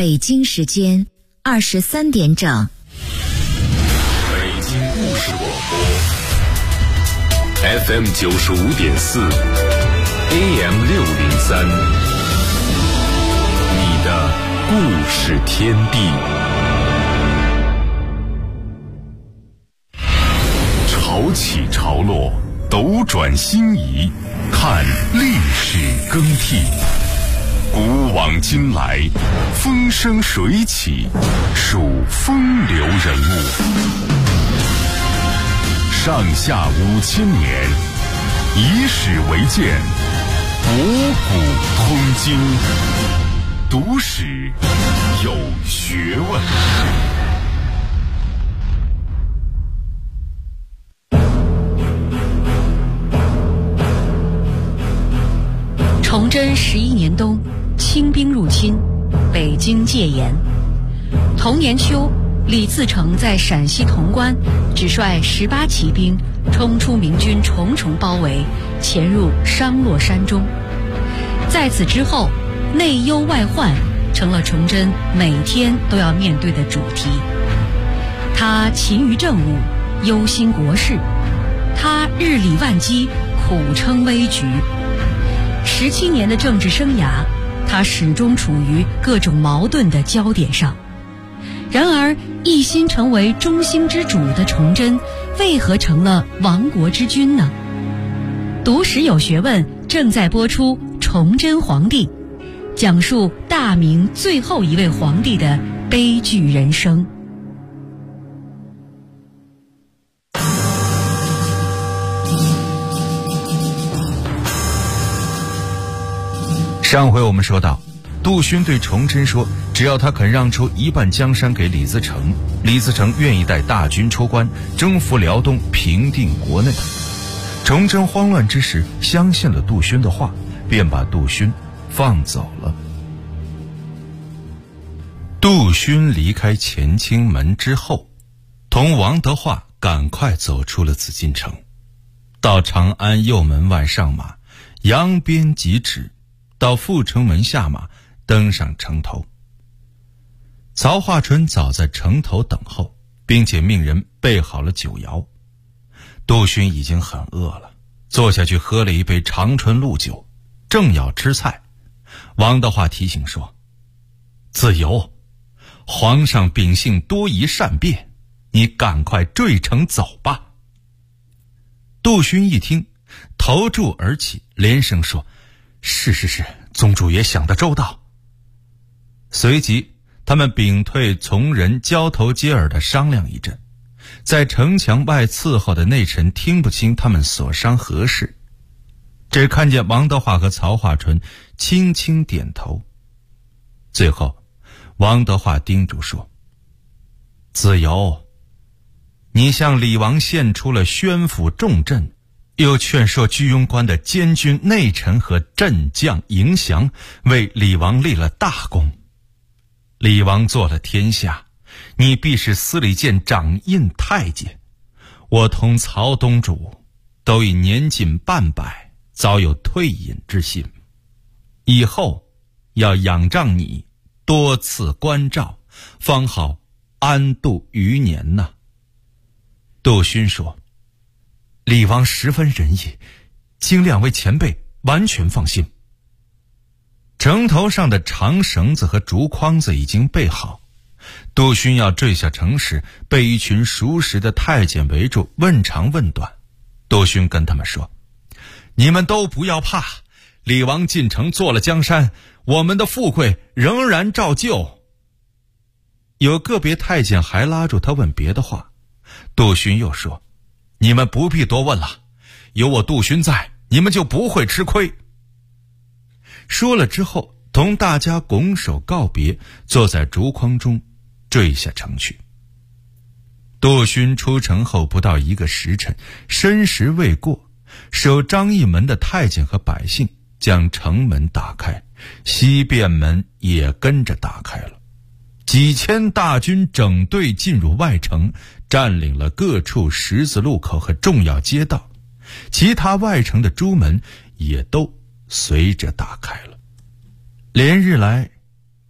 北京时间23点整。 北京故事广播 FM 95.4 AM 603，你的故事天地。潮起潮落，斗转星移，看历史更替。古往今来，风生水起，数风流人物。上下5000年，以史为鉴，博古通今，读史有学问。 崇祯11年冬，清兵入侵，北京戒严。同年秋，李自成在陕西潼关只率18骑兵冲出明军重重包围，潜入商洛山中。在此之后，内忧外患成了崇祯每天都要面对的主题。他勤于政务，忧心国事；他日理万机，苦撑危局。17年的政治生涯，他始终处于各种矛盾的焦点上。然而，一心成为中兴之主的崇祯，为何成了亡国之君呢？读史有学问正在播出《崇祯皇帝》，讲述大明最后一位皇帝的悲剧人生。 上回我们说到，杜勋对崇祯说，只要他肯让出1半江山给李自成，李自成愿意带大军出关，征服辽东，平定国内。崇祯慌乱之时相信了杜勋的话，便把杜勋放走了。杜勋离开乾清门之后，同王德化赶快走出了紫禁城，到长安右门外上马，扬鞭疾驰，到阜成门下马，登上城头。曹化淳早在城头等候，并且命人备好了酒肴。杜勋已经很饿了，坐下去喝了一杯长春鹿酒，正要吃菜，王德化提醒说：“子由，皇上秉性多疑善变，你赶快坠城走吧。”杜勋一听，头柱而起，连声说：“是，宗主也想得周到。”随即他们屏退从人，交头接耳地商量一阵。在城墙外伺候的内臣听不清他们所商何事，只看见王德化和曹化淳轻轻点头。最后王德化叮嘱说：“子由，你向李王献出了宣府重镇，又劝说居庸关的监军内臣和镇将迎降，为李王立了大功。李王做了天下，你必是司礼监掌印太监。我同曹东主都已年近半百，早有退隐之心，以后要仰仗你多次关照，方好安度余年呐。”杜勋说：“李王十分仁义，请两位前辈完全放心。”城头上的长绳子和竹筐子已经备好，杜勋要坠下城时，被一群熟识的太监围住，问长问短。杜勋跟他们说：“你们都不要怕，李王进城做了江山，我们的富贵仍然照旧。”有个别太监还拉住他问别的话，杜勋又说：“你们不必多问了，有我杜勋在，你们就不会吃亏。”说了之后，同大家拱手告别，坐在竹筐中坠下城去。杜勋出城后不到1个时辰，申时未过，守张义门的太监和百姓将城门打开，西便门也跟着打开了。几千大军整队进入外城，占领了各处十字路口和重要街道，其他外城的朱门也都随着打开了。连日来，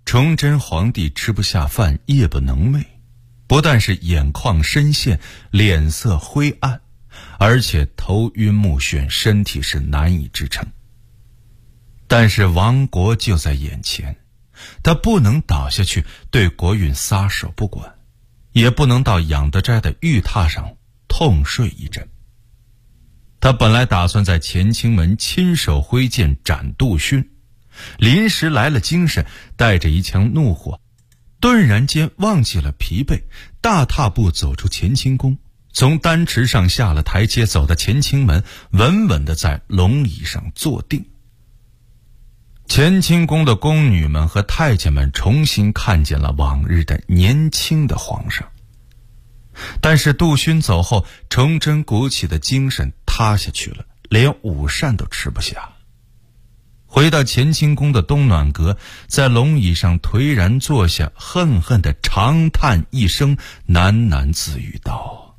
崇祯皇帝吃不下饭，夜不能寐，不但是眼眶深陷，脸色灰暗，而且头晕目眩，身体是难以支撑。但是亡国就在眼前，他不能倒下去对国运撒手不管，也不能到养德斋的玉榻上痛睡一阵。他本来打算在乾清门亲手挥剑斩杜勋，临时来了精神，带着一腔怒火，顿然间忘记了疲惫，大踏步走出乾清宫，从丹池上下了台阶，走到乾清门，稳稳地在龙椅上坐定。乾清宫的宫女们和太监们重新看见了往日的年轻的皇上。但是杜勋走后，崇祯鼓起的精神塌下去了，连午膳都吃不下。回到乾清宫的东暖阁，在龙椅上颓然坐下，恨恨地长叹一声，喃喃自语道：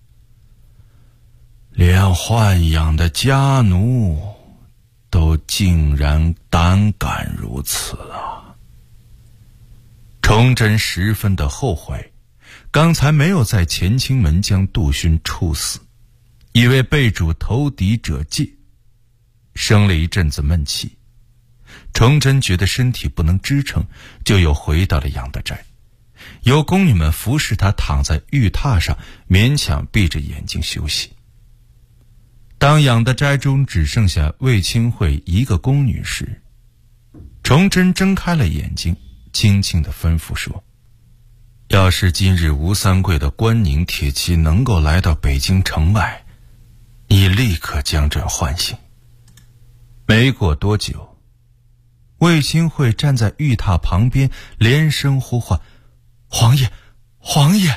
连豢养的家奴都竟然胆敢如此啊！崇祯十分的后悔，刚才没有在乾清门将杜勋处死，以为被主投敌者戒，生了一阵子闷气。崇祯觉得身体不能支撑，就又回到了养德斋，由宫女们服侍他躺在玉榻上，勉强闭着眼睛休息。当养德斋中只剩下卫清慧一个宫女时，崇祯睁开了眼睛，轻轻地吩咐说：要是今日吴三桂的关宁铁骑能够来到北京城外，你立刻将朕唤醒。没过多久，卫清慧站在玉榻旁边，连声呼唤：皇爷，皇爷！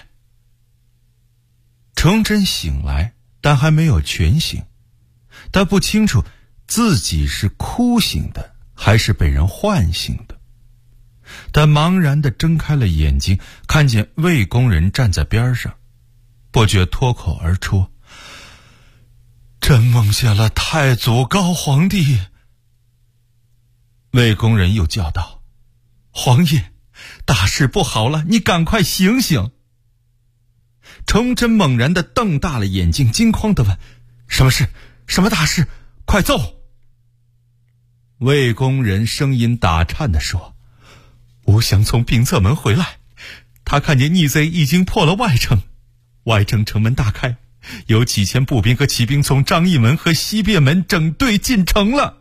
崇祯醒来，但还没有全醒，他不清楚自己是哭醒的还是被人唤醒的。他茫然地睁开了眼睛，看见卫宫人站在边上，不觉脱口而出：朕梦见了太祖高皇帝。卫宫人又叫道：皇爷，大事不好了，你赶快醒醒！崇祯猛然地瞪大了眼睛，惊慌地问：什么事？什么大事？快奏！卫宫人声音打颤地说：吾想从病侧门回来，他看见逆贼已经破了外城，外城城门大开，有几千步兵和骑兵从张义门和西便门整队进城了。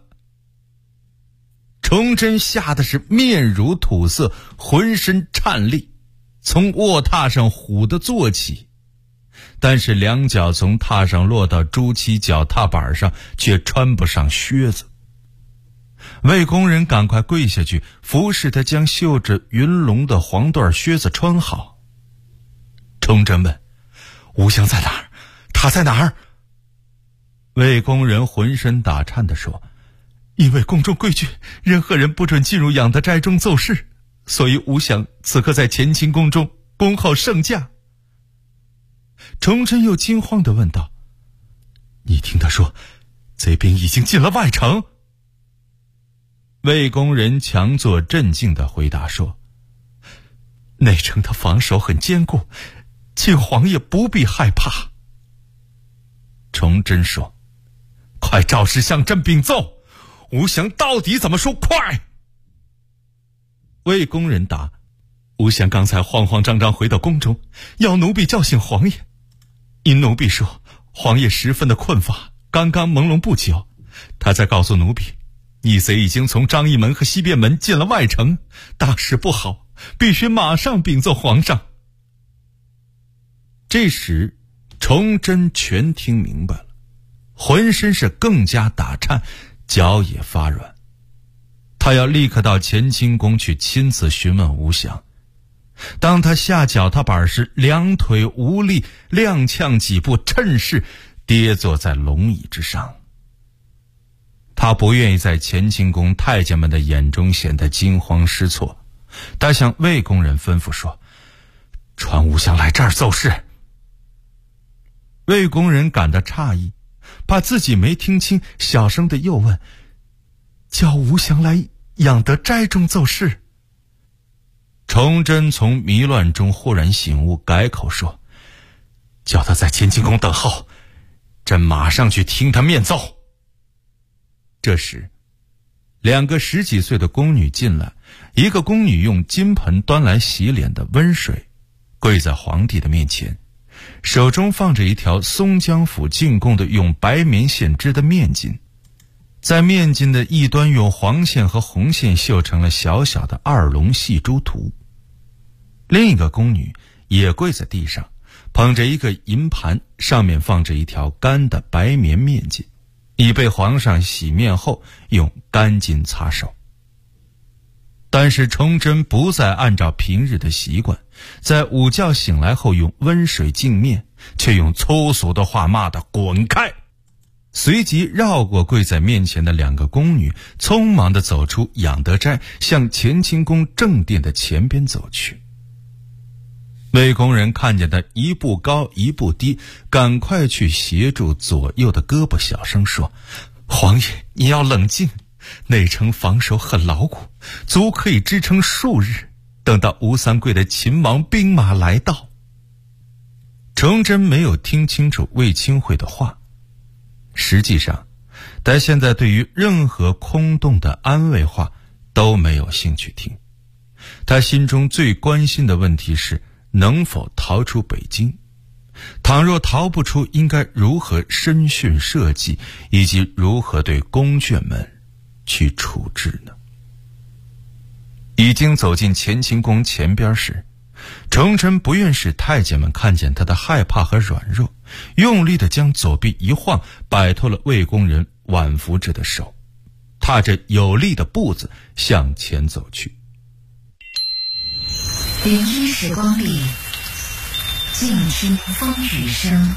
崇祯吓得是面如土色，浑身颤栗，从卧榻上唬地坐起，但是两脚从榻上落到朱漆脚踏板上，却穿不上靴子。卫宫人赶快跪下去，服侍他将绣着云龙的黄缎靴子穿好。崇祯问：吴襄在哪儿？他在哪儿？卫宫人浑身打颤地说：因为宫中规矩，任何人不准进入养德斋中奏事，所以吴襄此刻在乾清宫中恭候圣驾。崇祯又惊慌地问道：你听他说贼兵已经进了外城？卫宫人强作镇静地回答说：内城的防守很坚固，请皇爷不必害怕。崇祯说：快照实向朕禀奏，吴襄到底怎么说？快！卫宫人答：吴襄刚才慌慌张张回到宫中，要奴婢叫醒皇爷，因奴婢说皇爷十分的困乏，刚刚朦胧不久，他才告诉奴婢，逆贼已经从张义门和西便门进了外城，大事不好，必须马上禀奏皇上。这时崇祯全听明白了，浑身是更加打颤，脚也发软。他要立刻到乾清宫去亲自询问吴襄。当他下脚踏板时，两腿无力，踉跄几步，趁势跌坐在龙椅之上。他不愿意在乾清宫太监们的眼中显得惊慌失措，他向卫宫人吩咐说：传吴襄来这儿奏事。卫宫人感到诧异，怕自己没听清，小声地又问：叫吴襄来养德斋中奏事？ 崇祯从迷乱中忽然醒悟，改口说：“叫他在乾清宫等候，朕马上去听他面奏。”这时2个10几岁的宫女进来，一个宫女用金盆端来洗脸的温水，跪在皇帝的面前，手中放着一条松江府进贡的用白棉线织的面巾，在面巾的一端用黄线和红线绣成了小小的2龙戏珠图。另一个宫女也跪在地上，捧着一个银盘，上面放着一条干的白棉面巾，已被皇上洗面后用干巾擦手。但是崇祯不再按照平日的习惯，在午觉醒来后用温水净面，却用粗俗的话骂得滚开，随即绕过跪在面前的2个宫女，匆忙地走出养德斋，向乾清宫正殿的前边走去。魏宫人看见他一步高一步低，赶快去协助左右的胳膊，小声说：“皇爷，你要冷静，内城防守很牢固，足可以支撑数日，等到吴三桂的秦王兵马来到。”崇祯没有听清楚魏清惠的话，实际上他现在对于任何空洞的安慰话都没有兴趣听，他心中最关心的问题是能否逃出北京，倘若逃不出，应该如何审讯设计，以及如何对宫眷们去处置呢？已经走进乾清宫前边时，崇祯不愿使太监们看见他的害怕和软弱，用力地将左臂一晃，摆脱了魏宫人挽扶着的手，踏着有力的步子向前走去。 云烟时光里，静听风雨声。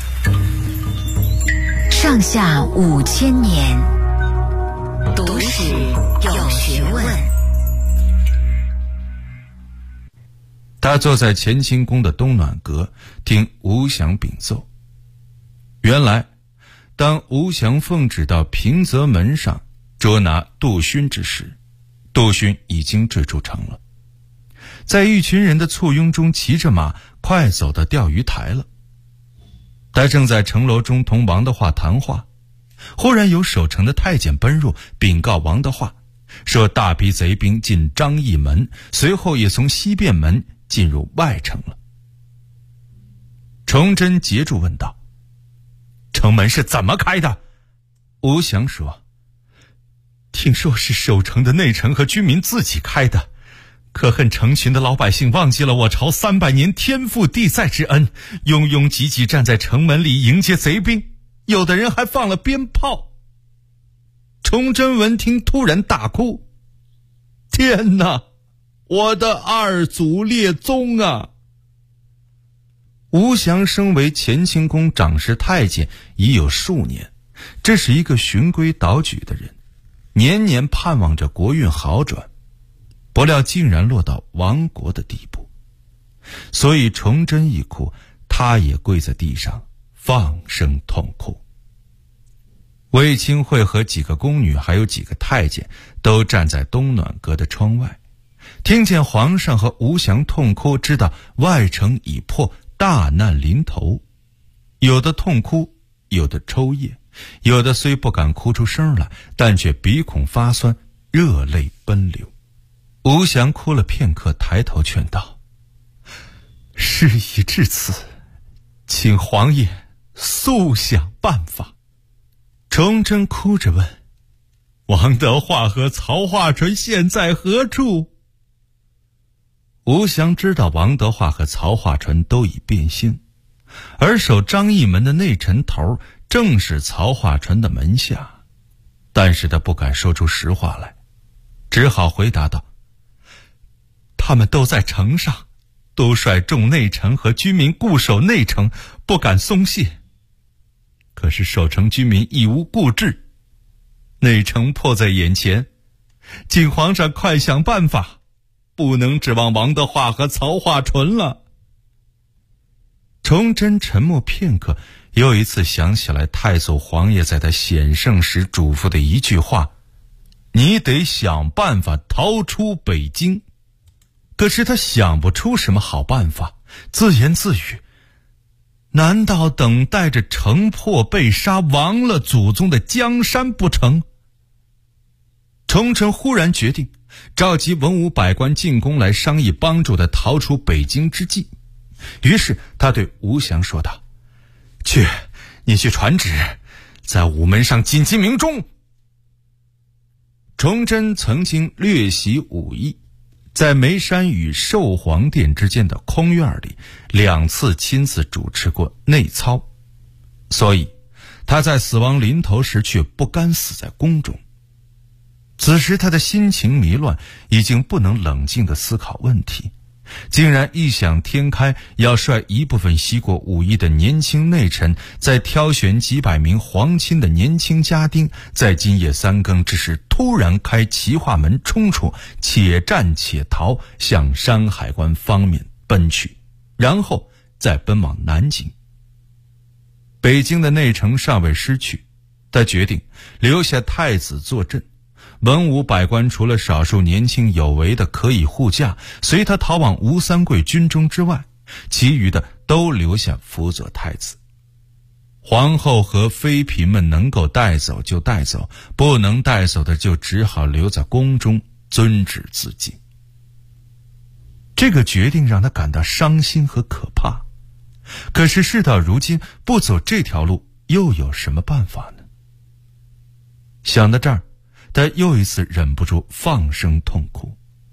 上下5000年，读史有学问。 他坐在乾清宫的东暖阁，听吴祥禀奏。原来当吴祥奉旨到平泽门上捉拿杜勋之时，杜勋已经坠出城了，在一群人的簇拥中骑着马快走到钓鱼台了。他正在城楼中同王德化谈话，忽然有守城的太监奔入，禀告王德化说大批贼兵进张义门，随后也从西便门进入外城了。崇祯截住问道：“城门是怎么开的？”吴祥说：“听说是守城的内臣和居民自己开的，可恨成群的老百姓忘记了我朝300年天覆地塞之恩，拥拥挤挤站在城门里迎接贼兵，有的人还放了鞭炮。”崇祯闻听突然大哭：“天哪，我的二祖列宗啊！”吴祥升为乾清宫长侍太监已有数年，这是一个循规蹈矩的人，年年盼望着国运好转，不料竟然落到亡国的地步。所以崇祯一哭，他也跪在地上放声痛哭。魏清惠和几个宫女还有几个太监都站在东暖阁的窗外，听见皇上和吴祥痛哭，知道外城已破，大难临头。有的痛哭，有的抽噎，有的虽不敢哭出声来，但却鼻孔发酸，热泪奔流。吴祥哭了片刻，抬头劝道：“事已至此，请皇爷速想办法。”崇祯哭着问：“王德化和曹化淳现在何处？”吴祥知道王德化和曹化淳都已变心，而守张义门的内臣头正是曹化淳的门下，但是他不敢说出实话来，只好回答道：“他们都在城上，都率众内臣和居民固守内城，不敢松懈。可是守城居民亦无固志，内城迫在眼前，请皇上快想办法，不能指望王德化和曹化淳了。”崇祯沉默片刻，又一次想起来太祖皇爷在他显圣时嘱咐的一句话：“你得想办法逃出北京。” 可是他想不出什么好办法，自言自语：难道等待着城破被杀、亡了祖宗的江山不成？崇祯忽然决定召集文武百官进宫来商议帮助他逃出北京之计。于是他对吴祥说道：你去传旨，在午门上紧急鸣钟。崇祯曾经略习武艺，在眉山与寿皇殿之间的空院里2次亲自主持过内操，所以他在死亡临头时却不甘死在宫中。此时他的心情迷乱，已经不能冷静地思考问题，竟然异想天开，要率一部分习过武艺的年轻内臣，再挑选几百名皇亲的年轻家丁，在今夜3更之时突然开齐化门冲出，且战且逃，向山海关方面奔去，然后再奔往南京。北京的内城尚未失去，他决定留下太子坐镇，文武百官除了少数年轻有为的可以护驾，随他逃往吴三桂军中之外，其余的都留下辅佐太子。皇后和妃嫔们能够带走就带走，不能带走的就只好留在宫中遵旨自尽。这个决定让他感到伤心和可怕，可是事到如今，不走这条路又有什么办法呢？想到这儿，他又一次忍不住放声痛哭。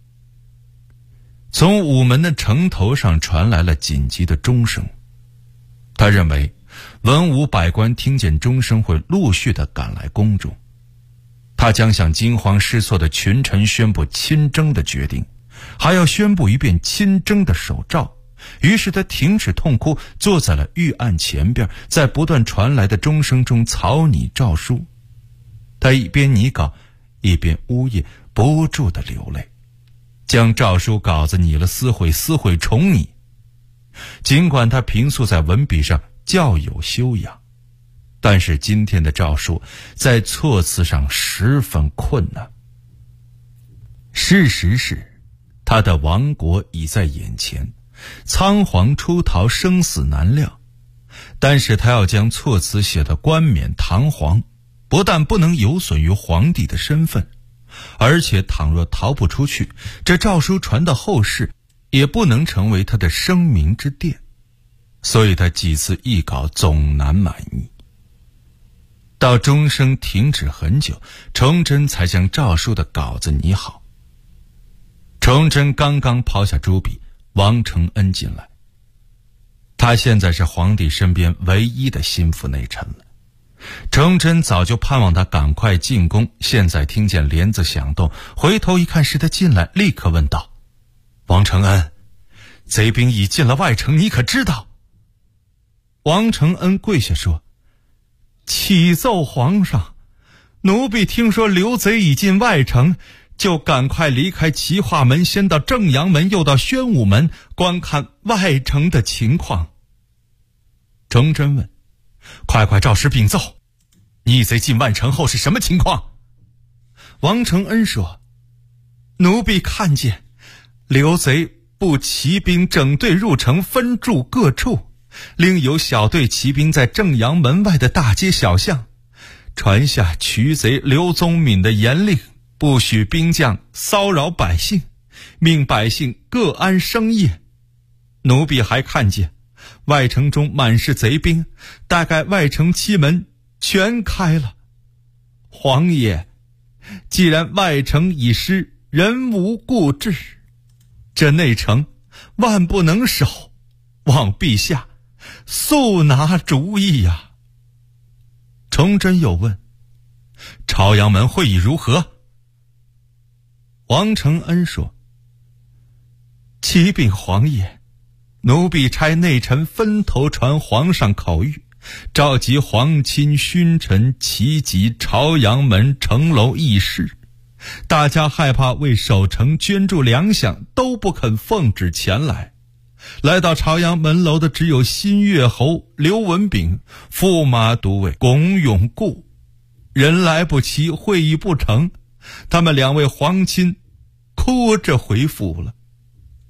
从午门的城头上传来了紧急的钟声，他认为文武百官听见钟声会陆续地赶来宫中，他将向惊慌失措的群臣宣布亲征的决定，还要宣布一遍亲征的手诏。于是他停止痛哭，坐在了御案前边，在不断传来的钟声中草拟诏书。他一边拟稿，一边呜咽，不住地流泪，将诏书稿子拟了撕毁，撕毁重拟。尽管他平素在文笔上较有修养，但是今天的诏书在措辞上十分困难。事实是，他的亡国已在眼前，仓皇出逃，生死难料。但是他要将措辞写得冠冕堂皇，不但不能有损于皇帝的身份，而且倘若逃不出去，这诏书传到后世，也不能成为他的声名之殿。所以他几次议稿总难满意。到钟声停止很久，崇祯才将诏书的稿子拟好。崇祯刚刚抛下朱笔，王承恩进来。他现在是皇帝身边唯一的心腹内臣了。崇祯早就盼望他赶快进宫，现在听见帘子响动，回头一看是他进来，立刻问道：王承恩，贼兵已进了外城，你可知道？王承恩跪下说：启奏皇上，奴婢听说刘贼已进外城，就赶快离开齐化门，先到正阳门，又到宣武门，观看外城的情况。崇祯问：快照实禀奏，逆贼进外城后是什么情况？王承恩说：奴婢看见刘贼部骑兵整队入城，分驻各处，另有小队骑兵在正阳门外的大街小巷传下渠贼刘宗敏的严令，不许兵将骚扰百姓，命百姓各安生业。奴婢还看见外城中满是贼兵，大概外城七门全开了。皇爷，既然外城已失，人无固志，这内城万不能守，望陛下速拿主意呀。崇祯又问：朝阳门会议如何？王承恩说：启禀皇爷，奴婢差内臣分头传皇上口谕，召集皇亲勋臣齐集朝阳门城楼议事。大家害怕为守城捐助粮饷，都不肯奉旨前来。来到朝阳门楼的只有新月侯刘文炳、驸马都尉龚永固。人来不齐，会议不成，他们2位皇亲哭着回府了。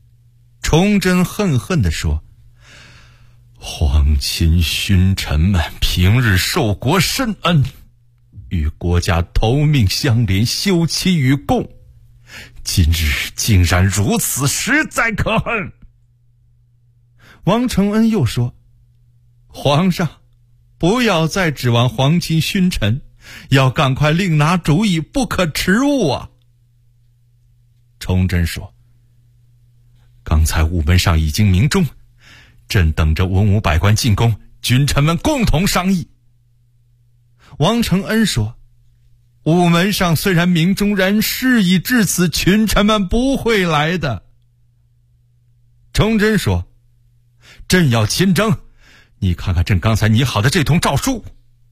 崇祯恨恨地说：皇亲勋臣们平日受国深恩，与国家投命相连，休戚与共，今日竟然如此，实在可恨。王承恩又说：皇上不要再指望皇亲勋臣，要赶快另拿主意，不可迟误啊。崇祯说：刚才午门上已经鸣钟，朕等着文武百官进宫，君臣们共同商议。王承恩说：午门上虽然鸣钟，然事已至此，群臣们不会来的。崇祯说：朕要亲征，你看看朕刚才拟好的这通诏书。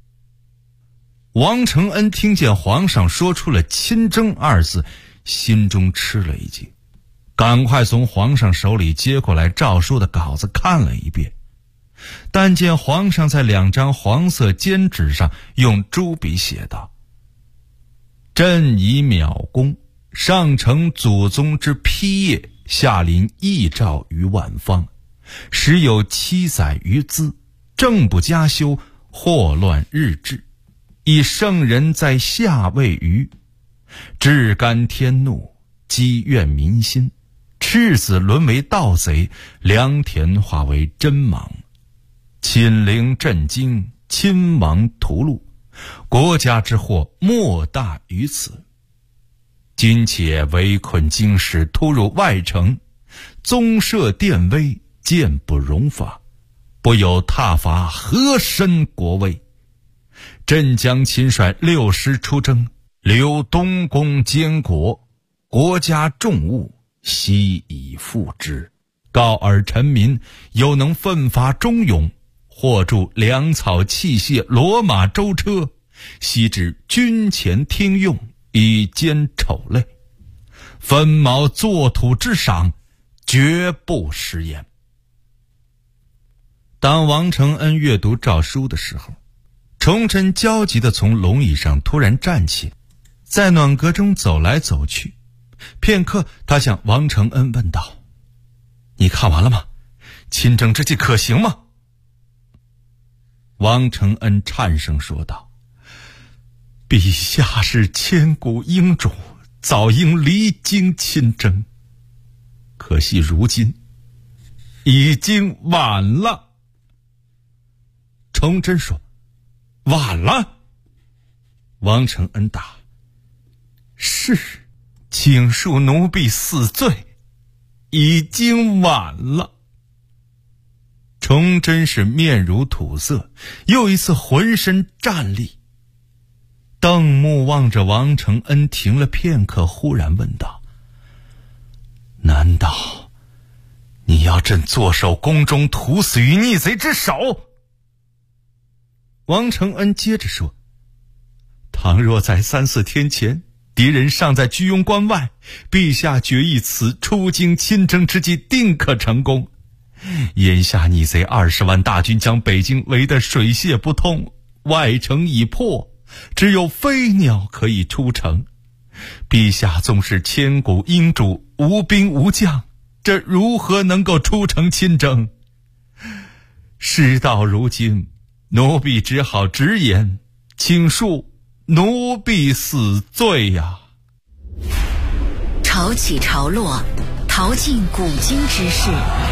王承恩听见皇上说出了亲征二字，心中吃了一惊，赶快从皇上手里接过来诏书的稿子看了一遍，但见皇上在2张黄色笺纸上用朱笔写道：朕以渺功，上承祖宗之批业，下临懿诏于万方，时有7载于兹，政不加修，祸乱日至，以圣人在下位于，至干天怒，积怨民心，赤子沦为盗贼，良田化为真莽，寝陵震惊，亲王屠戮，国家之祸莫大于此。今且围困京师，突入外城，宗社殿威，剑不容法，不有挞伐，何身国威？朕将亲率6师出征，留东宫监国，国家重物，悉以复之。告尔臣民，有能奋发忠勇，或助粮草器械，骡马舟车，悉至军前听用，以兼丑类，分毛作土之赏，绝不食言。当王承恩阅读诏书的时候，崇祯焦急地从龙椅上突然站起，在暖阁中走来走去。片刻，他向王承恩问道：你看完了吗？亲征之计可行吗？王承恩颤声说道：陛下是千古英主，早应离京亲征，可惜如今已经晚了。崇祯说：晚了？王承恩答：是，请恕奴婢死罪，已经晚了。崇祯是面如土色，又一次浑身战栗，瞪目望着王承恩，停了片刻，忽然问道：难道你要朕坐守宫中，屠死于逆贼之手？王承恩接着说：倘若在3、4天前，敌人尚在居庸关外，陛下决议此出京亲征之计定可成功。眼下逆贼20万大军将北京围得水泄不通，外城已破，只有飞鸟可以出城。陛下纵是千古英主，无兵无将，这如何能够出城亲征？事到如今，奴婢只好直言，请恕奴婢死罪呀。 潮起潮落，淘尽古今之事，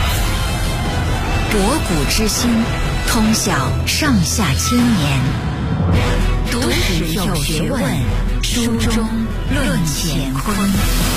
博古之今，通晓上下千年。读史有学问，书中论乾坤。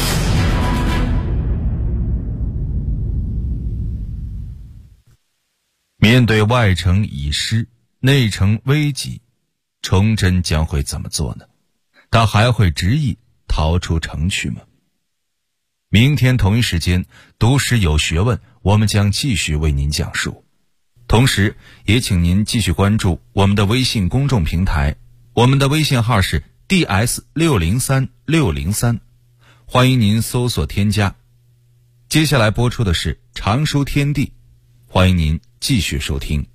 面对外城已失，内城危急，崇祯将会怎么做呢？他还会执意逃出城去吗？明天同一时间，读史有学问，我们将继续为您讲述。同时也请您继续关注我们的微信公众平台，我们的微信号是 DS603603，欢迎您搜索添加。接下来播出的是常书天地，欢迎您继续收听。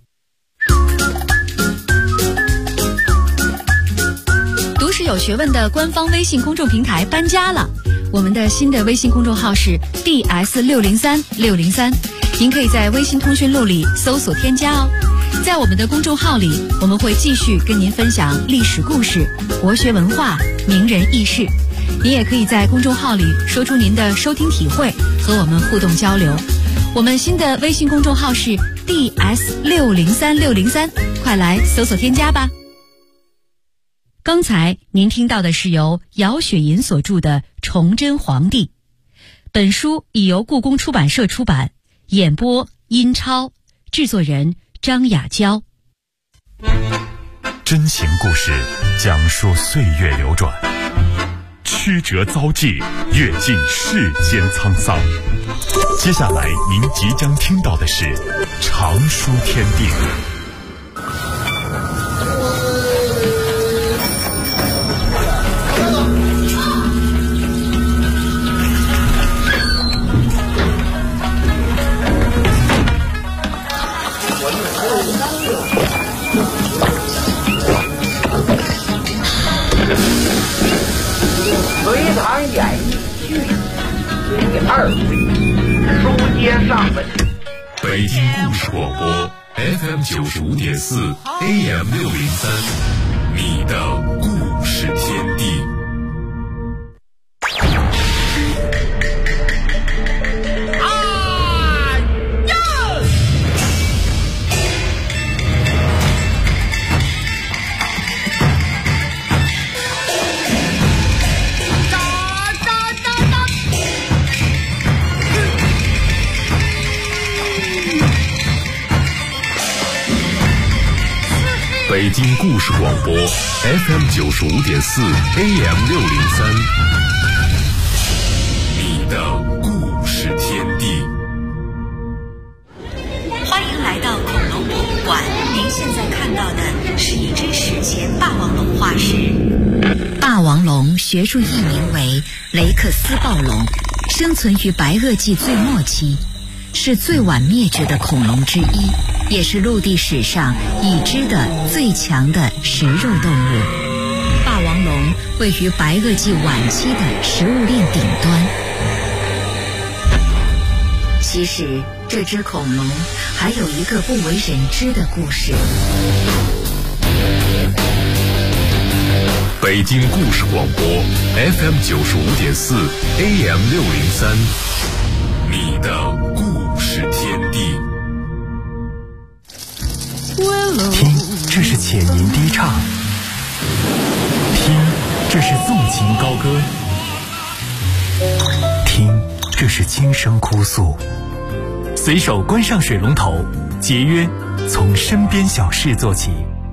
有学问的官方微信公众平台搬家了，我们的新的微信公众号是 DS630603，您可以在微信通讯录里搜索添加哦。在我们的公众号里，我们会继续跟您分享历史故事、国学文化、名人轶事。您也可以在公众号里说出您的收听体会，和我们互动交流。我们新的微信公众号是 DS603603，快来搜索添加吧。刚才您听到的是由姚雪银所著的《崇祯皇帝》，本书已由故宫出版社出版，演播殷超，制作人张雅娇。 真情故事讲述岁月流转，曲折遭际，阅尽世间沧桑。接下来您即将听到的是《常书天地》。 隋唐演义序第2回，书接上文。 北京故事广播 FM95.4 AM603，你的故事天地。北京故事广播 FM95.4 AM603，你的故事天地。 欢迎来到恐龙博物馆，您现在看到的是一只史前霸王龙化石。霸王龙学术译名为雷克斯暴龙，生存于白垩纪最末期，是最晚灭绝的恐龙之一，也是陆地史上已知的最强的食肉动物。霸王龙位于白垩纪晚期的食物链顶端。其实这只恐龙还有一个不为人知的故事。 北京故事广播 FM95.4 AM603，你的故事天地。 听，这是浅吟低唱；听，这是纵情高歌；听，这是轻声哭诉。随手关上水龙头，节约从身边小事做起。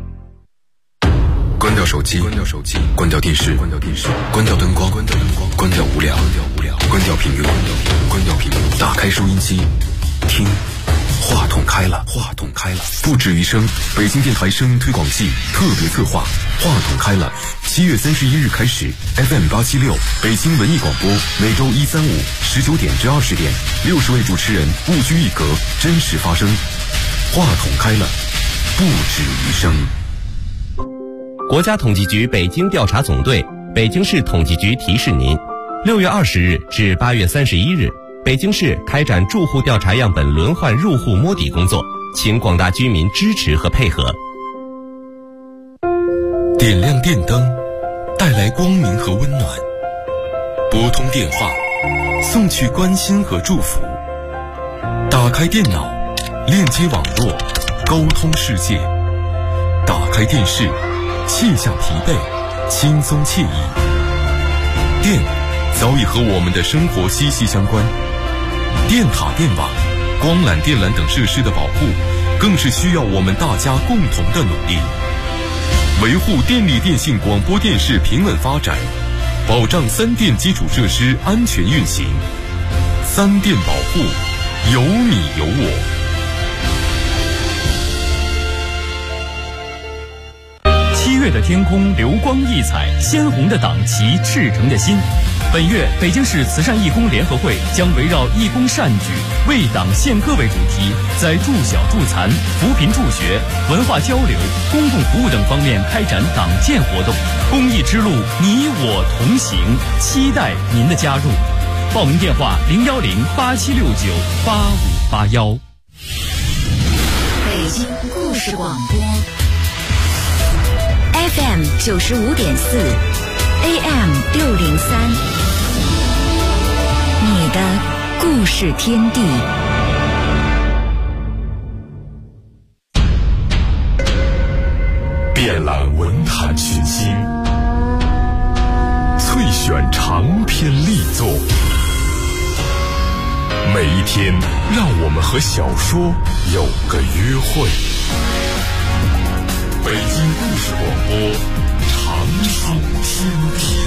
关掉手机，关掉手机，关掉电视，关掉电视，关掉灯光，关掉灯光，关掉无聊，关掉无聊，关掉频率，关掉频率，打开收音机，听。话筒开了，话筒开了，不止于声。北京电台声音推广季特别策划，话筒开了。7月31日开始 ，FM876 北京文艺广播，每周1、3、5 19点至20点，60位主持人不拘一格，真实发声。话筒开了，不止于声。 国家统计局北京调查总队、北京市统计局提示您：6月20日至8月31日。北京市开展住户调查样本轮换入户摸底工作，请广大居民支持和配合。 点亮电灯，带来光明和温暖；拨通电话，送去关心和祝福；打开电脑，链接网络，沟通世界；打开电视，卸下疲惫，轻松惬意。电早已和我们的生活息息相关。电塔、电网、光缆、电缆等设施的保护，更是需要我们大家共同的努力。维护电力电信广播电视平稳发展，保障三电基础设施安全运行。三电保护，有你有我。 7月月的天空流光溢彩，鲜红的党旗赤诚的心。本月北京市慈善义工联合会将围绕义工善举、为党献歌为主题，在助小助残、扶贫助学、文化交流、公共服务等方面开展党建活动。公益之路，你我同行，期待您的加入。报名电话：010-8769-8581。 北京故事广播 FM 95.4，AM 603，你的故事天地。 遍览文坛群星，萃选长篇力作。每一天，让我们和小说有个约会。北京故事广播，长寿天地。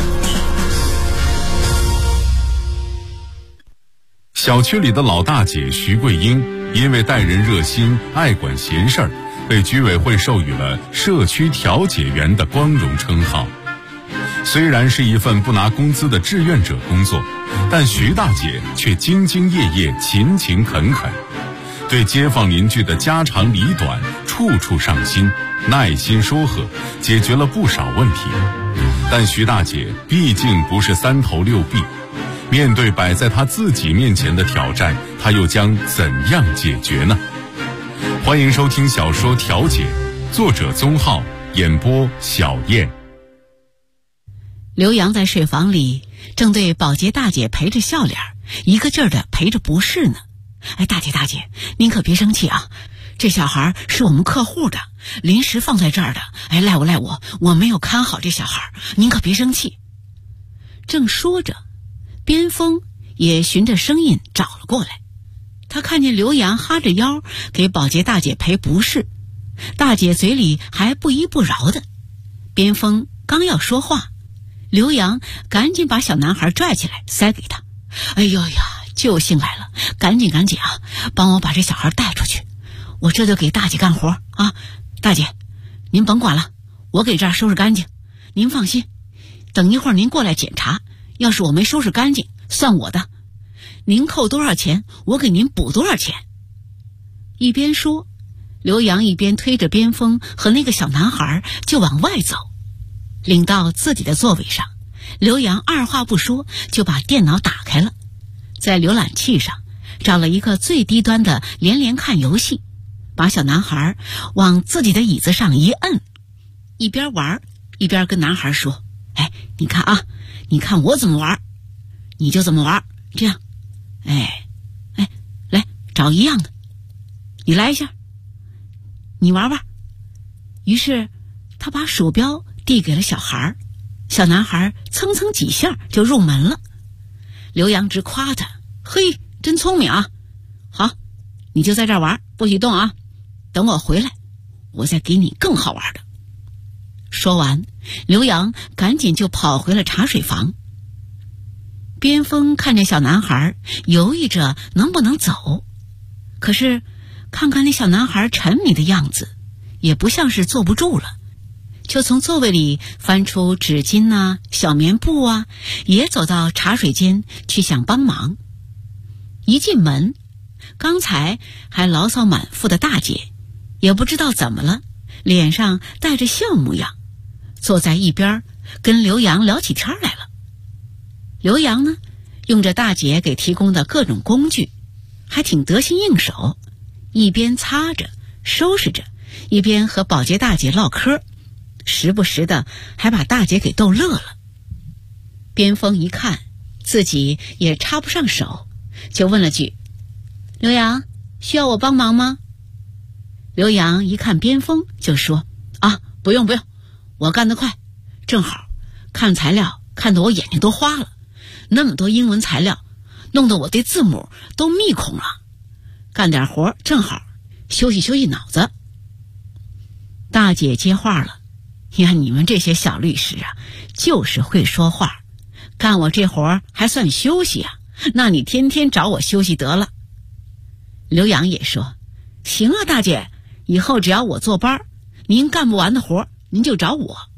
小区里的老大姐徐桂英，因为待人热心、爱管闲事儿，被居委会授予了社区调解员的光荣称号。虽然是一份不拿工资的志愿者工作，但徐大姐却兢兢业业、勤勤恳恳，对街坊邻居的家长里短处处上心，耐心说和，解决了不少问题。但徐大姐毕竟不是三头六臂，面对摆在她自己面前的挑战，她又将怎样解决呢？欢迎收听小说《调解》，作者宗浩，演播小燕。 刘洋在水房里正对保洁大姐陪着笑脸，一个劲儿的陪着不是呢。哎，大姐，您可别生气啊，这小孩是我们客户的，临时放在这儿的。哎，赖我，我没有看好这小孩，您可别生气。正说着，边锋也循着声音找了过来。他看见刘洋哈着腰给保洁大姐赔不是，大姐嘴里还不依不饶的。边锋刚要说话，刘洋赶紧把小男孩拽起来塞给他。哎呦呀，救星来了，赶紧啊，帮我把这小孩带出去，我这就给大姐干活啊。大姐您甭管了，我给这儿收拾干净，您放心，等一会儿您过来检查，要是我没收拾干净算我的，您扣多少钱我给您补多少钱。一边说，刘洋一边推着边锋和那个小男孩就往外走。领到自己的座位上，刘洋二话不说就把电脑打开了，在浏览器上找了一个最低端的连看游戏，把小男孩往自己的椅子上一摁，一边玩一边跟男孩说：哎，你看啊，你看我怎么玩，你就怎么玩，这样，哎，来找一样的，你来一下，你玩玩。于是他把鼠标递给了小孩，小男孩蹭蹭几下就入门了。刘洋直夸他：嘿，真聪明啊！好，你就在这儿玩，不许动啊！等我回来，我再给你更好玩的。说完，刘洋赶紧就跑回了茶水房。边锋看见小男孩，犹豫着能不能走，可是看看那小男孩沉迷的样子，也不像是坐不住了，就从座位里翻出纸巾啊、小棉布啊，也走到茶水间去想帮忙。一进门，刚才还牢骚满腹的大姐也不知道怎么了，脸上带着笑模样，坐在一边跟刘洋聊起天来了。刘洋呢，用着大姐给提供的各种工具，还挺得心应手，一边擦着收拾着，一边和保洁大姐唠嗑，时不时的还把大姐给逗乐了。边锋一看自己也插不上手，就问了句：刘洋，需要我帮忙吗？刘洋一看边锋就说：啊，不用，我干得快，正好看材料看得我眼睛都花了，那么多英文材料弄得我对字母都密孔了，干点活正好休息脑子。大姐接话了：呀，你们这些小律师啊，就是会说话，干我这活还算休息啊？那你天天找我休息得了。刘洋也说：行啊，大姐，以后只要我坐班，您干不完的活您就找我。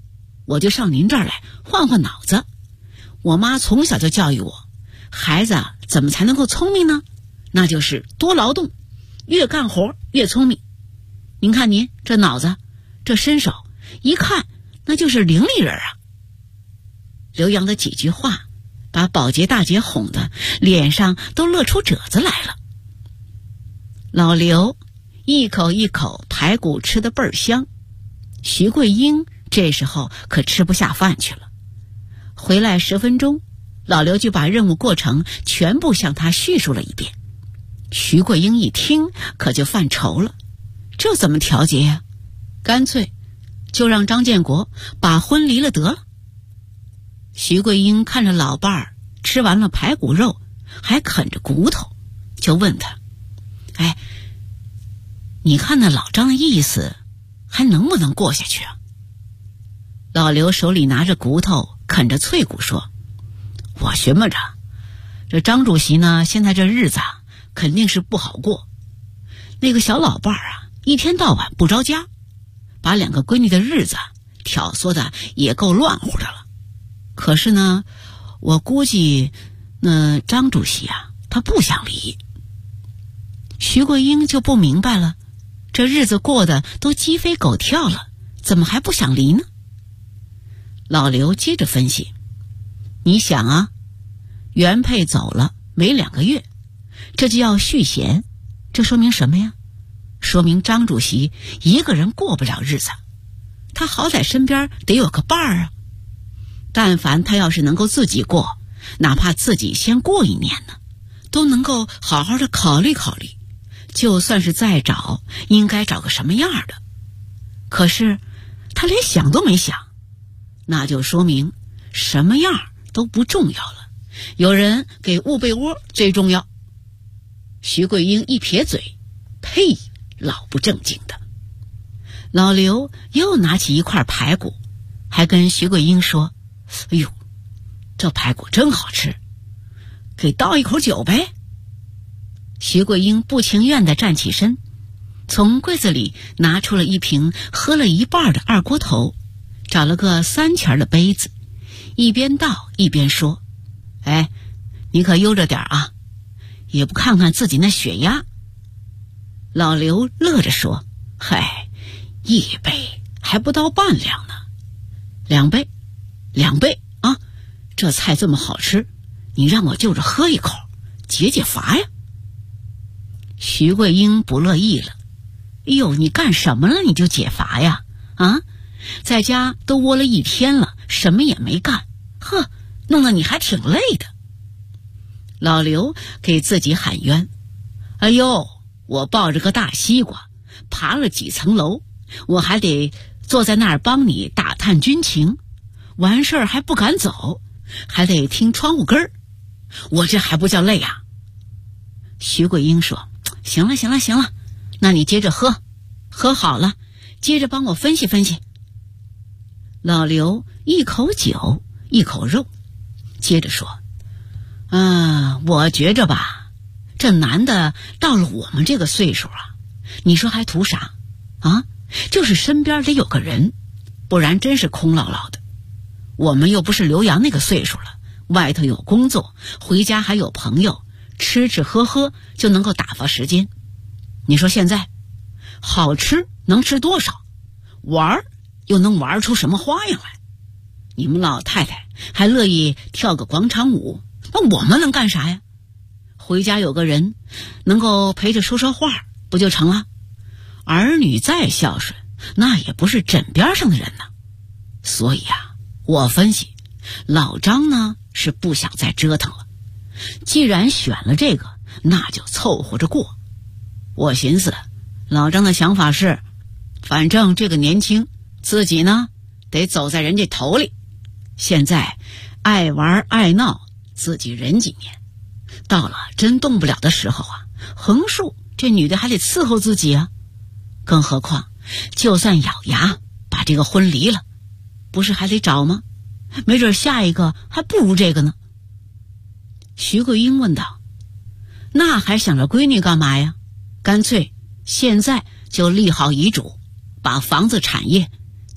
我就上您这儿来换换脑子。我妈从小就教育我，孩子怎么才能够聪明呢？那就是多劳动，越干活越聪明。您看您这脑子，这身手，一看那就是伶俐人啊。刘洋的几句话把保洁大姐哄得脸上都乐出褶子来了。老刘一口一口排骨吃得倍儿香，徐桂英这时候可吃不下饭去了。回来10分钟，老刘就把任务过程全部向他叙述了一遍。徐桂英一听可就犯愁了，这怎么调节呀？干脆就让张建国把婚离了得了。徐桂英看着老伴儿吃完了排骨肉还啃着骨头，就问他，哎，你看那老张的意思还能不能过下去啊？老刘手里拿着骨头啃着脆骨说，我寻摸着这张主席呢，现在这日子肯定是不好过。那个小老伴儿一天到晚不着家，把2个闺女的日子挑唆的也够乱乎的了。可是呢，我估计那张主席他不想离。徐桂英就不明白了，这日子过得都鸡飞狗跳了，怎么还不想离呢？老刘接着分析，你想原配走了没2个月，这就要续弦，这说明什么呀？说明张主席一个人过不了日子，他好歹身边得有个伴儿啊。但凡他要是能够自己过，哪怕自己先过1年呢，都能够好好的考虑考虑，就算是再找，应该找个什么样的。可是他连想都没想，那就说明什么样都不重要了，有人给捂被窝最重要。徐桂英一撇嘴，呸，老不正经的。老刘又拿起一块排骨，还跟徐桂英说，哎呦，这排骨真好吃，给倒一口酒呗。徐桂英不情愿地站起身，从柜子里拿出了一瓶喝了一半的2锅头，找了个3钱的杯子，一边倒一边说，哎，你可悠着点也不看看自己那血压。老刘乐着说，嗨，1杯还不到半两呢，2杯这菜这么好吃，你让我就着喝一口解解乏呀。徐桂英不乐意了，哎呦，你干什么了你就解乏呀？在家都窝了1天了，什么也没干，呵，弄得你还挺累的。老刘给自己喊冤，哎呦，我抱着个大西瓜爬了几层楼，我还得坐在那儿帮你打探军情，完事儿还不敢走，还得听窗户根儿，我这还不叫累啊？徐桂英说，行了，那你接着喝，喝好了接着帮我分析分析。老刘一口酒一口肉，接着说，我觉着吧，这男的到了我们这个岁数你说还图啥就是身边得有个人，不然真是空落落的。我们又不是刘洋那个岁数了，外头有工作，回家还有朋友，吃吃喝喝就能够打发时间。你说现在好吃能吃多少，玩又能玩出什么花样来？你们老太太还乐意跳个广场舞，那我们能干啥呀？回家有个人能够陪着说说话不就成了？儿女再孝顺，那也不是枕边上的人呢。所以我分析，老张呢是不想再折腾了，既然选了这个，那就凑合着过。我寻思，老张的想法是，反正这个年轻，自己呢得走在人家头里，现在爱玩爱闹，自己忍几年，到了真动不了的时候横竖这女的还得伺候自己更何况就算咬牙把这个婚离了，不是还得找吗？没准下一个还不如这个呢。徐桂英问道，那还想着闺女干嘛呀？干脆现在就立好遗嘱，把房子产业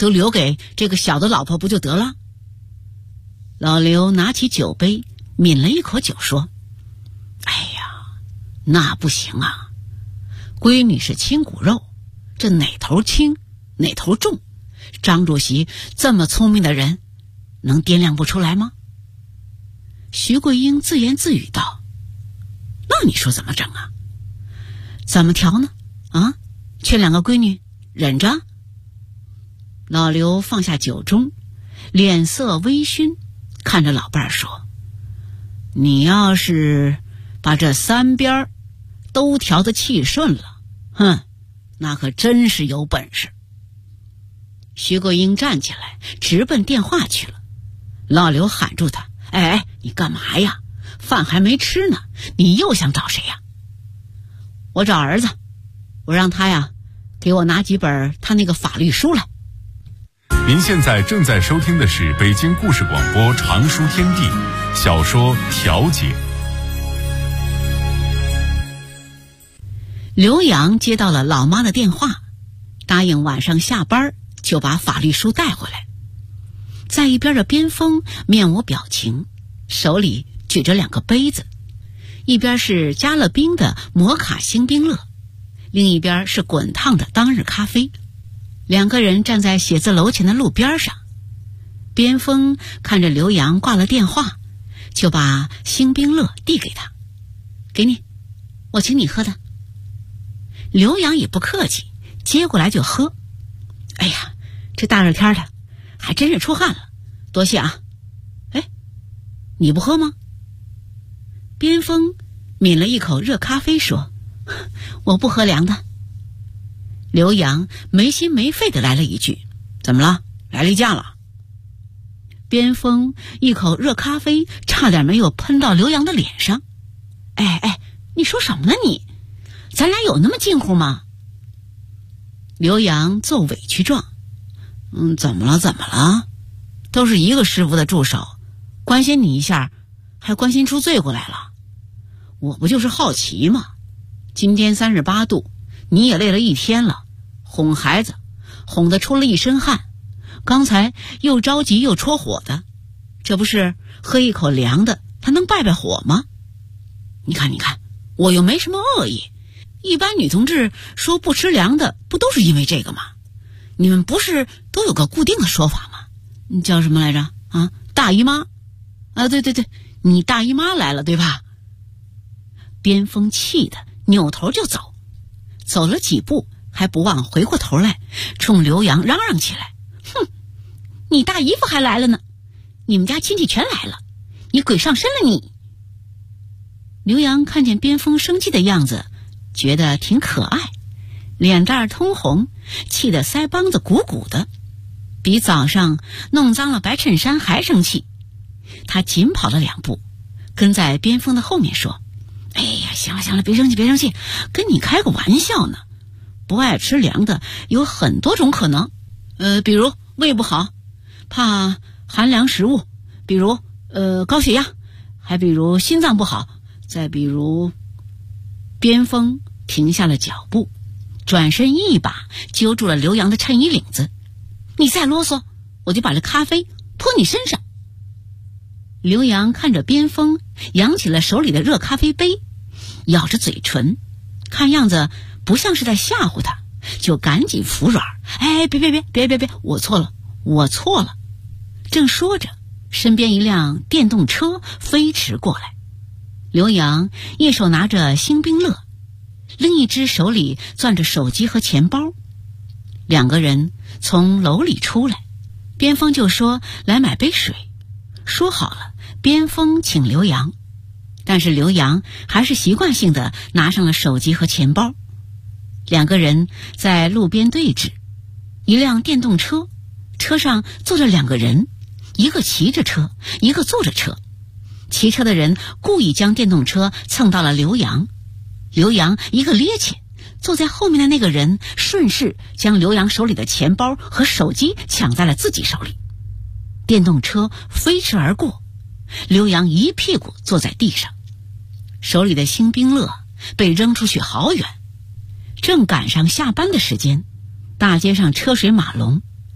都留给这个小的老婆不就得了？老刘拿起酒杯抿了一口酒说，哎呀，那不行啊，闺女是亲骨肉，这哪头轻哪头重，张主席这么聪明的人能掂量不出来吗？徐桂英自言自语道，那你说怎么整啊？怎么调呢？啊，缺2个闺女忍着。老刘放下酒盅，脸色微醺，看着老伴儿说，你要是把这3边都调得气顺了，哼，那可真是有本事。徐桂英站起来直奔电话去了。老刘喊住他，哎，你干嘛呀？饭还没吃呢，你又想找谁呀？我找儿子，我让他呀给我拿几本他那个法律书来。 您现在正在收听的是北京故事广播长书天地小说《调解》。 刘洋接到了老妈的电话，答应晚上下班就把法律书带回来。在一边的边锋面无表情，手里举着2个杯子，一边是加了冰的摩卡星冰乐，另一边是滚烫的当日咖啡。2个人站在写字楼前的路边上，边锋看着刘洋挂了电话，就把星冰乐递给他，给你，我请你喝的。刘洋也不客气，接过来就喝。哎呀，这大热天的还真是出汗了，多谢啊。哎，你不喝吗？边锋抿了一口热咖啡说，我不喝凉的。刘洋没心没肺地来了一句，怎么了？来例假了？边锋一口热咖啡差点没有喷到刘洋的脸上。哎，你说什么呢你？咱俩有那么近乎吗？刘洋做委屈状，怎么了？都是一个师傅的助手，关心你一下，还关心出罪过来了。我不就是好奇吗？今天38度，你也累了一天了，哄孩子哄得出了一身汗，刚才又着急又戳火的，这不是喝一口凉的他能败火吗？你看我又没什么恶意，一般女同志说不吃凉的不都是因为这个吗？你们不是都有个固定的说法吗？你叫什么来着？啊，大姨妈啊，对，你大姨妈来了对吧？边锋气的扭头就走，走了几步还不忘回过头来冲刘洋嚷嚷起来，哼，你大姨夫还来了呢，你们家亲戚全来了，你鬼上身了你。刘洋看见边锋生气的样子，觉得挺可爱，脸蛋通红，气得腮帮子鼓鼓的，比早上弄脏了白衬衫还生气。他紧跑了2步，跟在边锋的后面说，哎呀，行了，别生气，跟你开个玩笑呢。不爱吃凉的有很多种可能，比如胃不好，怕寒凉食物，比如高血压，还比如心脏不好，再比如……边锋停下了脚步，转身一把揪住了刘洋的衬衣领子，你再啰嗦，我就把这咖啡泼你身上。刘洋看着边锋扬起了手里的热咖啡杯，咬着嘴唇，看样子不像是在吓唬他，就赶紧服软，哎，别，我错了。正说着，身边一辆电动车飞驰过来，刘洋一手拿着星冰乐，另一只手里攥着手机和钱包。2个人从楼里出来，边锋就说来买杯水，说好了边锋请刘洋，但是刘洋还是习惯性的拿上了手机和钱包。2个人在路边对峙，一辆电动车，车上坐着2个人，一个骑着车，一个坐着车。骑车的人故意将电动车蹭到了刘洋，刘洋一个趔趄，坐在后面的那个人顺势将刘洋手里的钱包和手机抢在了自己手里。电动车飞驰而过，刘洋一屁股坐在地上，手里的星冰乐被扔出去好远。正赶上下班的时间，大街上车水马龙，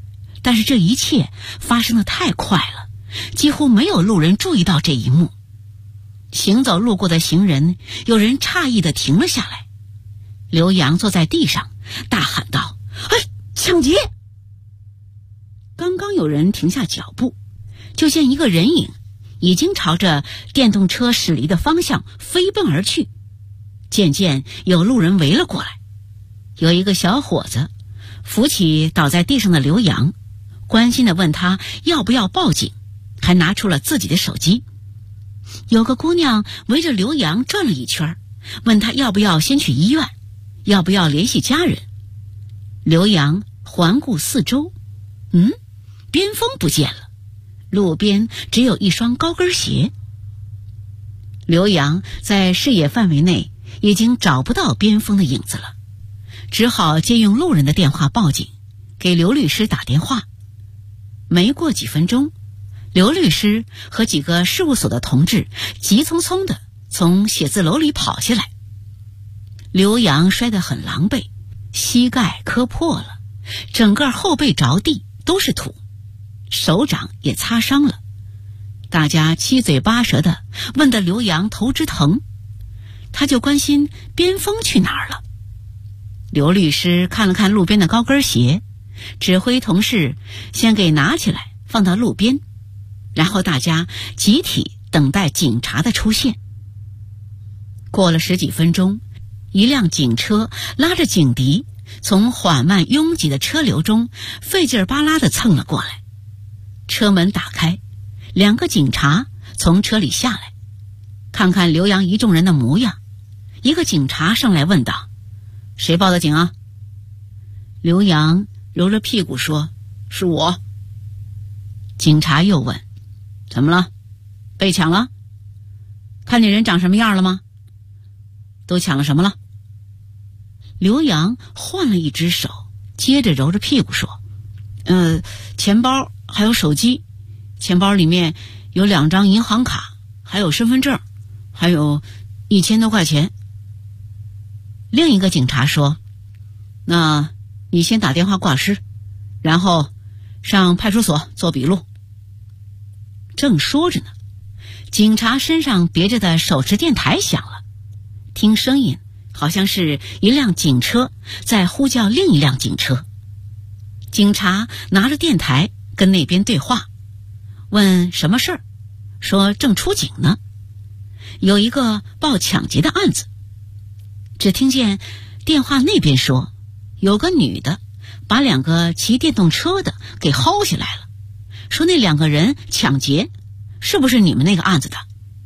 但是这一切发生得太快了，几乎没有路人注意到这一幕。行走路过的行人，有人诧异地停了下来。刘洋坐在地上，大喊道：“哎，抢劫！”刚刚有人停下脚步，就见一个人影已经朝着电动车驶离的方向飞奔而去。渐渐有路人围了过来，有一个小伙子扶起倒在地上的刘洋，关心地问他要不要报警，还拿出了自己的手机。有个姑娘围着刘洋转了一圈，问他要不要先去医院，要不要联系家人。刘洋环顾四周，边锋不见了，路边只有一双高跟鞋。刘洋在视野范围内已经找不到边锋的影子了，只好借用路人的电话报警，给刘律师打电话。没过几分钟，刘律师和几个事务所的同志急匆匆地从写字楼里跑下来。刘洋摔得很狼狈，膝盖磕破了，整个后背着地都是土，手掌也擦伤了。大家七嘴八舌地问得刘洋头直疼，他就关心边锋去哪儿了。刘律师看了看路边的高跟鞋，指挥同事先给拿起来放到路边，然后大家集体等待警察的出现。过了10几分钟，一辆警车拉着警笛从缓慢拥挤的车流中费劲巴拉地蹭了过来。车门打开，2个警察从车里下来，看看刘洋一众人的模样，一个警察上来问道：“谁报的警啊？”刘洋揉着屁股说：“是我。”警察又问：“怎么了？被抢了？看见人长什么样了吗？都抢了什么了？”刘洋换了一只手，接着揉着屁股说：“钱包还有手机，钱包里面有2张银行卡，还有身份证，还有1000多块钱。”另一个警察说：“那你先打电话挂失，然后上派出所做笔录。”正说着呢，警察身上别着的手持电台响了，听声音好像是一辆警车在呼叫另一辆警车。警察拿着电台跟那边对话，问什么事儿，说正出警呢，有一个报抢劫的案子。只听见电话那边说，有个女的把2个骑电动车的给薅下来了，说那2个人抢劫，是不是你们那个案子的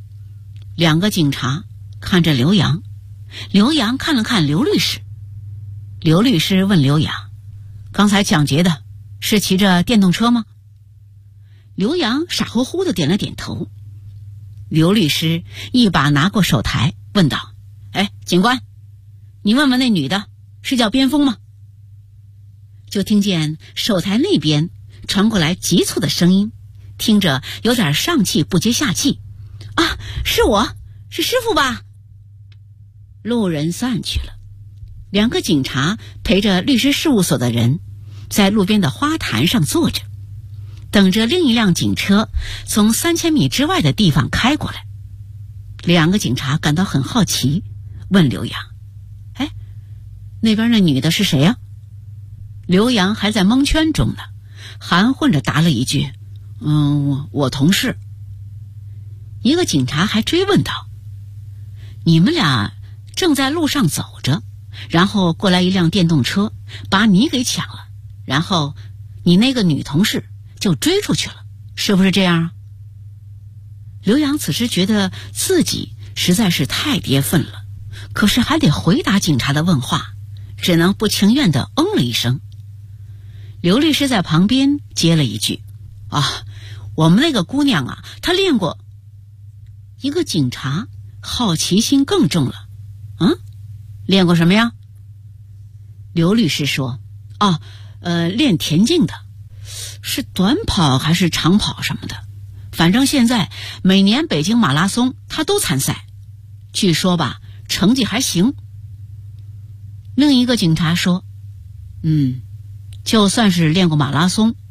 ？2个警察看着刘洋，刘洋看了看刘律师。刘律师问刘洋：“刚才抢劫的是骑着电动车吗？”刘洋傻乎乎地点了点头。刘律师一把拿过手台问道：“哎，警官，你问问那女的是叫边锋吗？”就听见手台那边传过来急促的声音，听着有点上气不接下气：“啊，是我，是师傅吧？”路人散去了，2个警察陪着律师事务所的人在路边的花坛上坐着，等着另一辆警车从3000米之外的地方开过来。2个警察感到很好奇，问刘洋：“哎，那边那女的是谁呀？”刘洋还在蒙圈中呢，含混着答了一句：“我同事。”一个警察还追问道：“你们俩正在路上走着，然后过来一辆电动车把你给抢了，然后你那个女同事就追出去了，是不是这样啊？”刘洋此时觉得自己实在是太跌份了，可是还得回答警察的问话，只能不情愿地嗯了一声。刘律师在旁边接了一句：“啊，我们那个姑娘啊，她练过。”一个警察好奇心更重了：“练过什么呀？”刘律师说：“练田径的，是短跑还是长跑什么的，反正现在每年北京马拉松他都参赛，据说吧成绩还行。”另一个警察说：“就算是练过马拉松，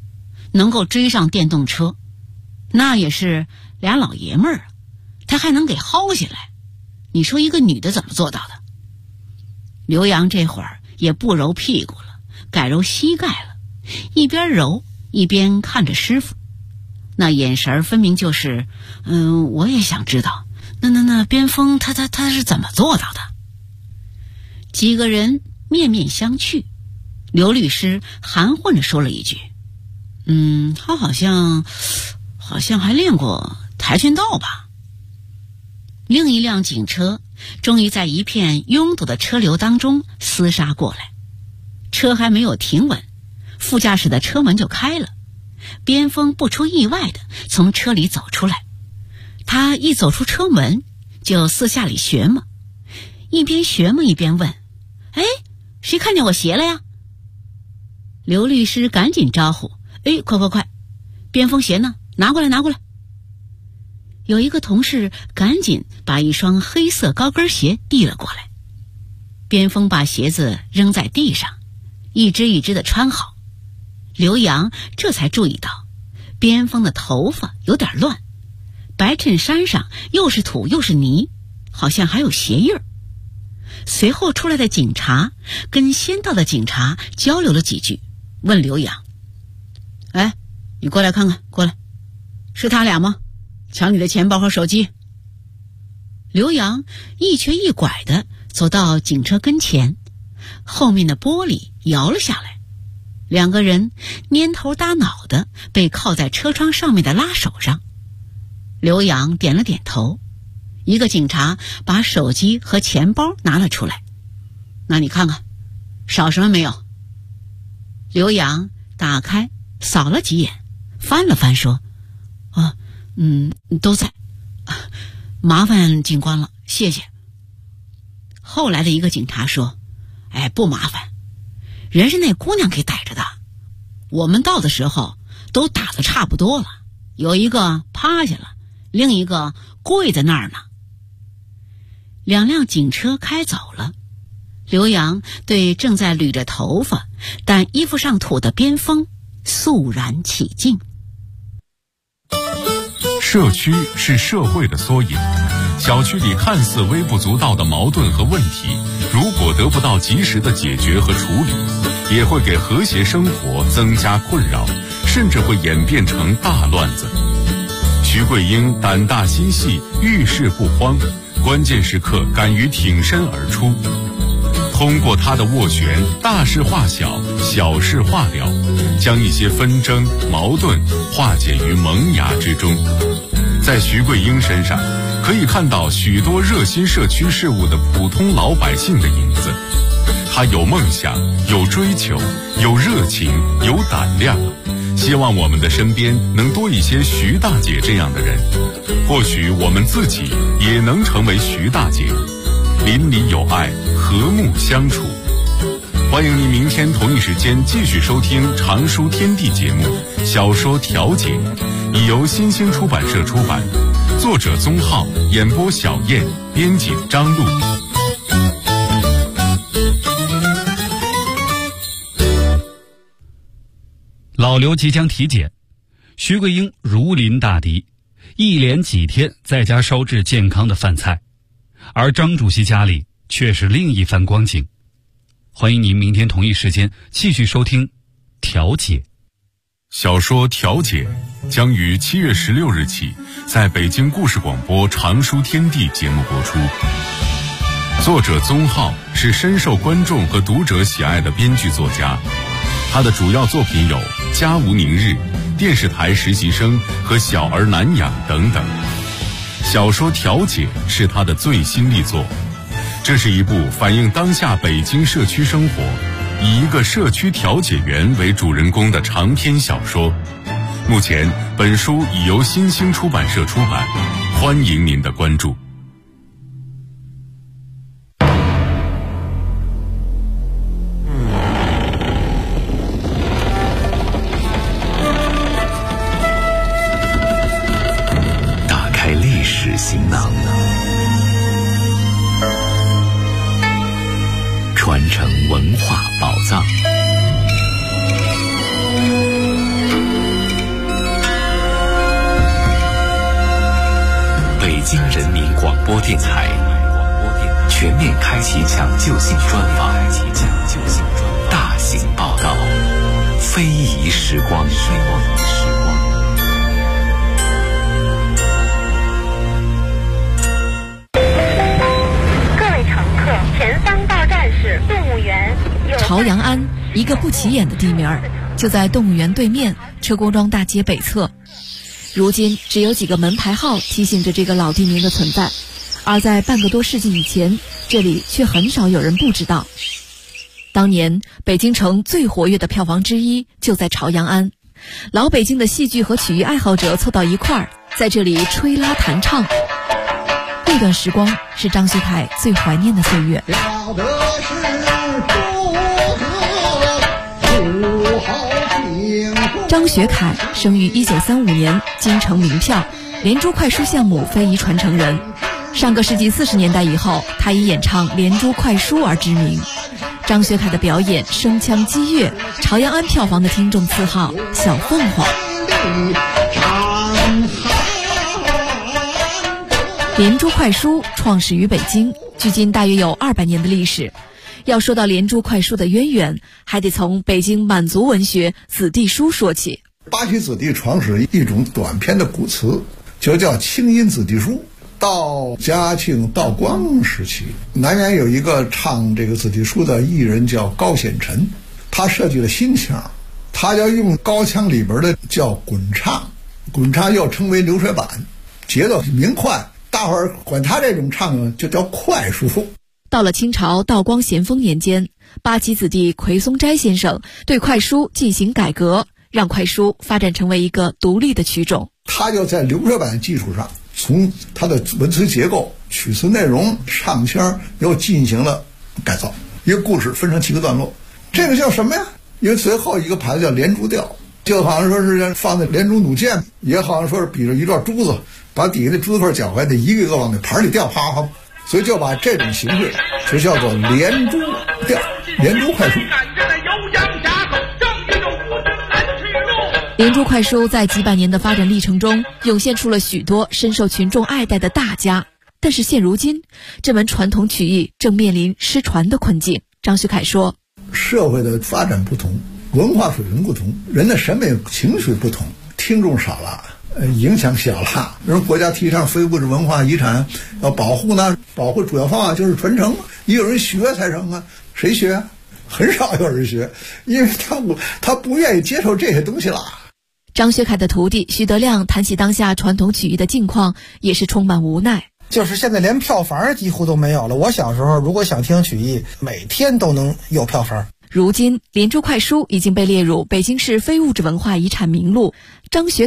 能够追上电动车，那也是俩老爷们儿啊，他还能给薅下来。你说一个女的怎么做到的？刘洋这会儿也不揉屁股了，改揉膝盖了，一边揉一边看着师傅，那眼神分明就是我也想知道那边锋他是怎么做到的。几个人面面相觑，刘律师含混着说了一句，他好像还练过跆拳道吧。另一辆警车终于在一片拥堵的车流当中厮杀过来，车还没有停稳，副驾驶的车门就开了，边锋不出意外的从车里走出来。他一走出车门就四下里学嘛，一边学嘛一边问，谁看见我鞋了呀？刘律师赶紧招呼，快，边锋鞋呢？拿过来。有一个同事赶紧把一双黑色高跟鞋递了过来，边锋把鞋子扔在地上，一只一只的穿好。刘洋这才注意到边锋的头发有点乱，白衬衫上又是土又是泥，好像还有鞋印儿。随后出来的警察跟先到的警察交流了几句，问刘洋，你过来看看，过来，是他俩吗？抢你的钱包和手机。刘洋一瘸一拐地走到警车跟前，后面的玻璃摇了下来，两个人蔫头耷脑的被靠在车窗上面的拉手上。刘洋点了点头，一个警察把手机和钱包拿了出来，那你看看少什么没有？刘洋打开扫了几眼，翻了翻说，都在，麻烦警官了，谢谢。后来的一个警察说，不麻烦，人是那姑娘给逮着的，我们到的时候都打得差不多了，有一个趴下了，另一个跪在那儿呢。两辆警车开走了，刘洋对正在捋着头发但衣服上土的边锋肃然起敬。 社区是社会的缩影，小区里看似微不足道的矛盾和问题，如果得不到及时的解决和处理，也会给和谐生活增加困扰，甚至会演变成大乱子。徐桂英胆大心细，遇事不慌，关键时刻敢于挺身而出。通过他的斡旋，大事化小，小事化了，将一些纷争矛盾化解于萌芽之中。在徐桂英身上可以看到许多热心社区事务的普通老百姓的影子。他有梦想，有追求，有热情，有胆量，希望我们的身边能多一些徐大姐这样的人，或许我们自己也能成为徐大姐，邻里有爱，和睦相处。欢迎您明天同一时间继续收听《常书天地》节目《小说调解》，已由新兴出版社出版，作者宗浩，演播小燕，编辑张璐。 老刘即将体检，徐桂英如临大敌，一连几天在家烧制健康的饭菜，而张主席家里却是另一番光景。欢迎您明天同一时间继续收听《调解》。 小说《调解》将于7月16日起在北京故事广播《常书天地》节目播出。作者宗浩是深受观众和读者喜爱的编剧作家，他的主要作品有《家无宁日》、电视台实习生和小儿难养等等。小说《调解》是他的最新力作，这是一部反映当下北京社区生活，以一个社区调解员为主人公的长篇小说。目前本书已由新兴出版社出版，欢迎您的关注。 打开历史行囊，传承文化宝藏， 京人民广播电台全面开启抢救性专访，大型报道，非遗时光。 各位乘客，前方到站是动物园。 朝阳庵，一个不起眼的地名儿，就在动物园对面车公庄大街北侧。如今只有几个门牌号提醒着这个老地名的存在，而在半个多世纪以前，这里却很少有人不知道。当年北京城最活跃的票房之一就在朝阳庵，老北京的戏剧和曲艺爱好者凑到一块儿，在这里吹拉弹唱。那段时光是张学凯最怀念的岁月。张学凯生于1935年，京城名票，连珠快书项目非遗传承人。上个世纪40年代以后，他以演唱连珠快书而知名。张学凯的表演声腔激越，朝阳庵票房的听众赐号小凤凰。连珠快书创始于北京，距今大约有200年的历史。要说到连珠快书的渊源，还得从北京满族文学子弟书说起。 八旗子弟创始一种短篇的古词，就叫清音子弟书。到嘉庆、道光时期，南园有一个唱这个子弟书的艺人叫高显臣，他设计了新腔，他要用高腔里边的叫滚唱，滚唱又称为流水板，节奏明快，大伙儿管他这种唱就叫快书。 到了清朝道光咸丰年间，八旗子弟奎松斋先生对快书进行改革，让快书发展成为一个独立的曲种。 他就在流水板基础上，从他的文词结构、曲词内容、唱腔又进行了改造。一个故事分成7个段落，这个叫什么呀？因为最后一个牌子叫连珠调，就好像说是放在连珠弩箭，也好像说是比着一段珠子，把底下的珠子块搅开，得一个一个往那盘里掉，啪啪。所以就把这种形式就叫做连珠调、连珠快书。连珠快书在几百年的发展历程中，涌现出了许多深受群众爱戴的大家。但是现如今，这门传统曲艺正面临失传的困境。张学凯说： 社会的发展不同，文化水平不同，人的审美情绪不同，听众少了，影响小了。人国家提倡非物质文化遗产要保护呢，保护主要方法就是传承，也有人学才成啊。谁学？很少有人学，因为他不愿意接受这些东西了。 张学凯的徒弟徐德亮谈起当下传统曲艺的境况，也是充满无奈。 就是现在连票房几乎都没有了。我小时候如果想听曲艺，每天都能有票房。 如今连珠快书已经被列入北京市非物质文化遗产名录，张学